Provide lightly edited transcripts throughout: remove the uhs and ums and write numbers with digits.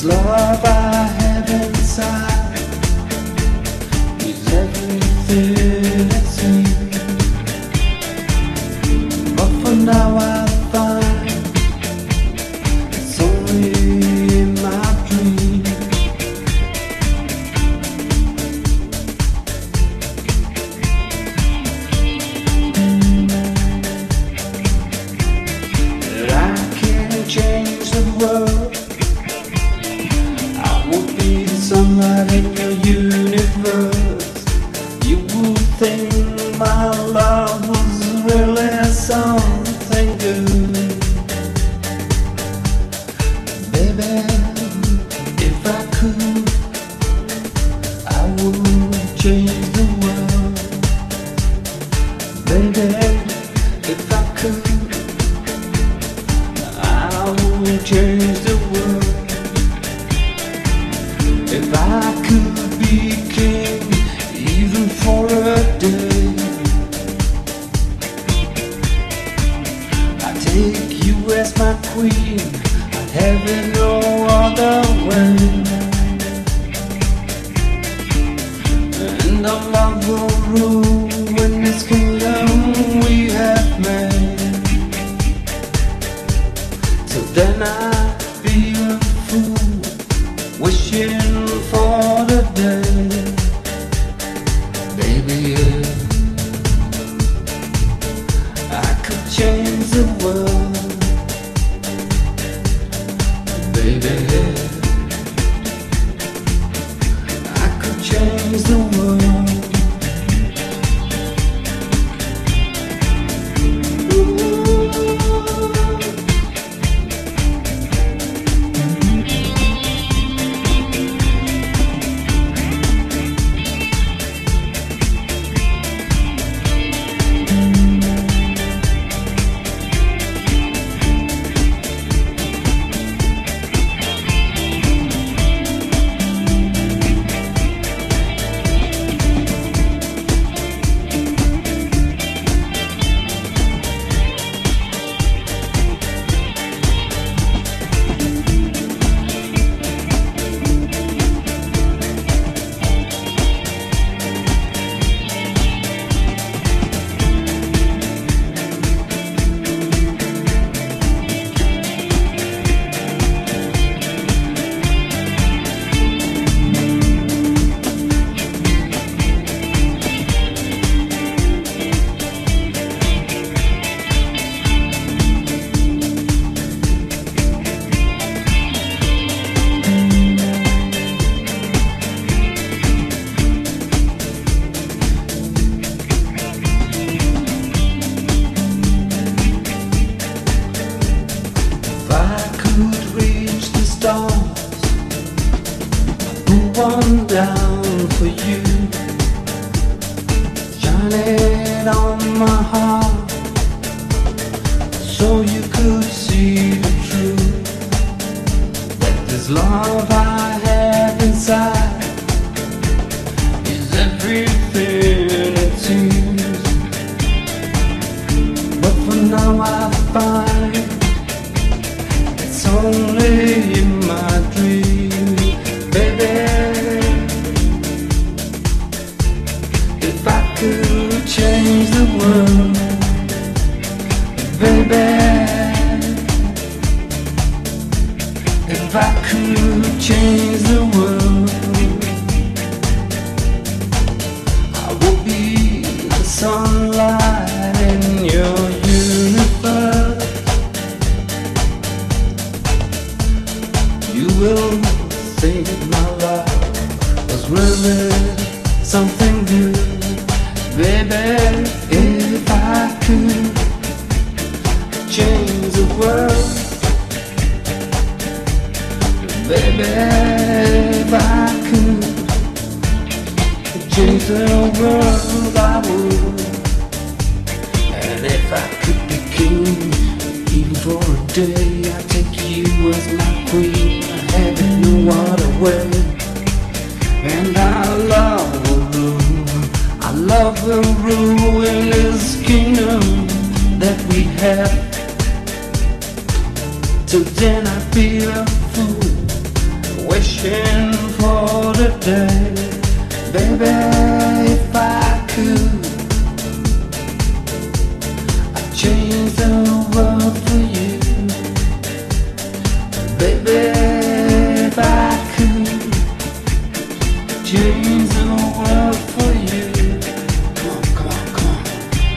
This love I have inside is everything it seems. But for now I find it's only in my dreams. That I can't change the world. I would be the sunlight in your universe. You would think my love was really something good. Baby, if I could, I would change the world. Baby, if I could, I would change the world. If I could be king, even for a day, I'd take you as my queen. I'd have it no other way. And our love will rule in this kingdom we have made. Till then I'd be a fool, wishing for the day. Baby, I could change the world. Baby, I could change the world. One down for you, shining on my heart, so you could see the truth. That this love I have inside is everything it seems. But for now I find it's only in my dreams. Baby, if I could change the world, baby, if I could change the world, I would be the sunlight in your universe. You will think my life was really something good. Baby, if I could change the world, baby, if I could change the world, I would. And if I could be king, even for a day, I'd take you as my queen. I have it no other way. And I love the rule, I love the rule in this kingdom that we have. Till then I feel a fool, wishing for the day, baby, if I could, I'd change the world for you, baby, if I could, change the world for you. Come on, come on, come on.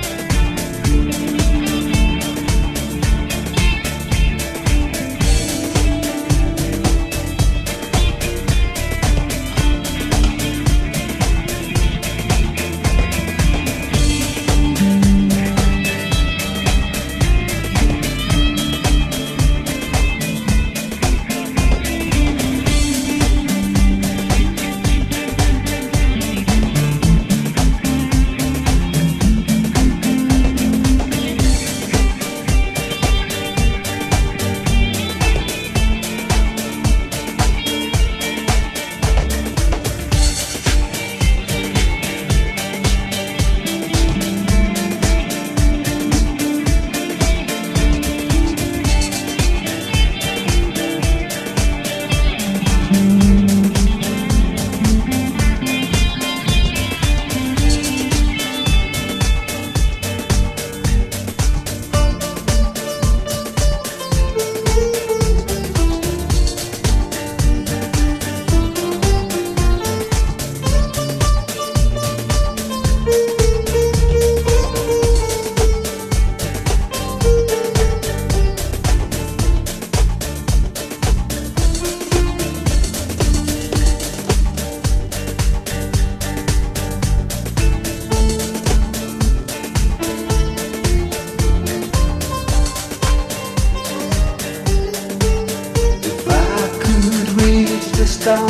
Star,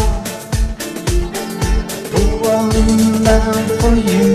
pour one down for you,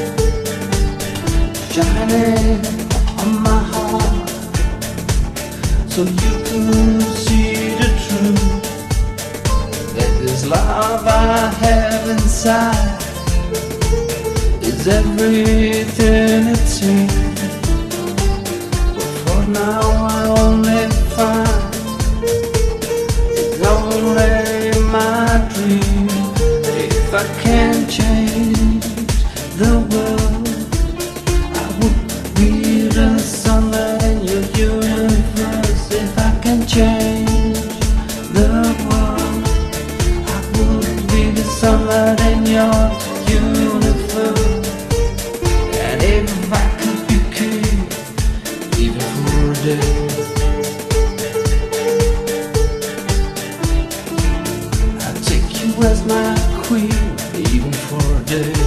shining on my heart, so you can see the truth, that this love I have inside is everything it seems. But for now I only find it's only my dream. If I can change the world, I would be the sunlight in your universe. If I can change the world, I would be the sunlight in your universe. And if I could be king, even for a day, as my queen, even for a day.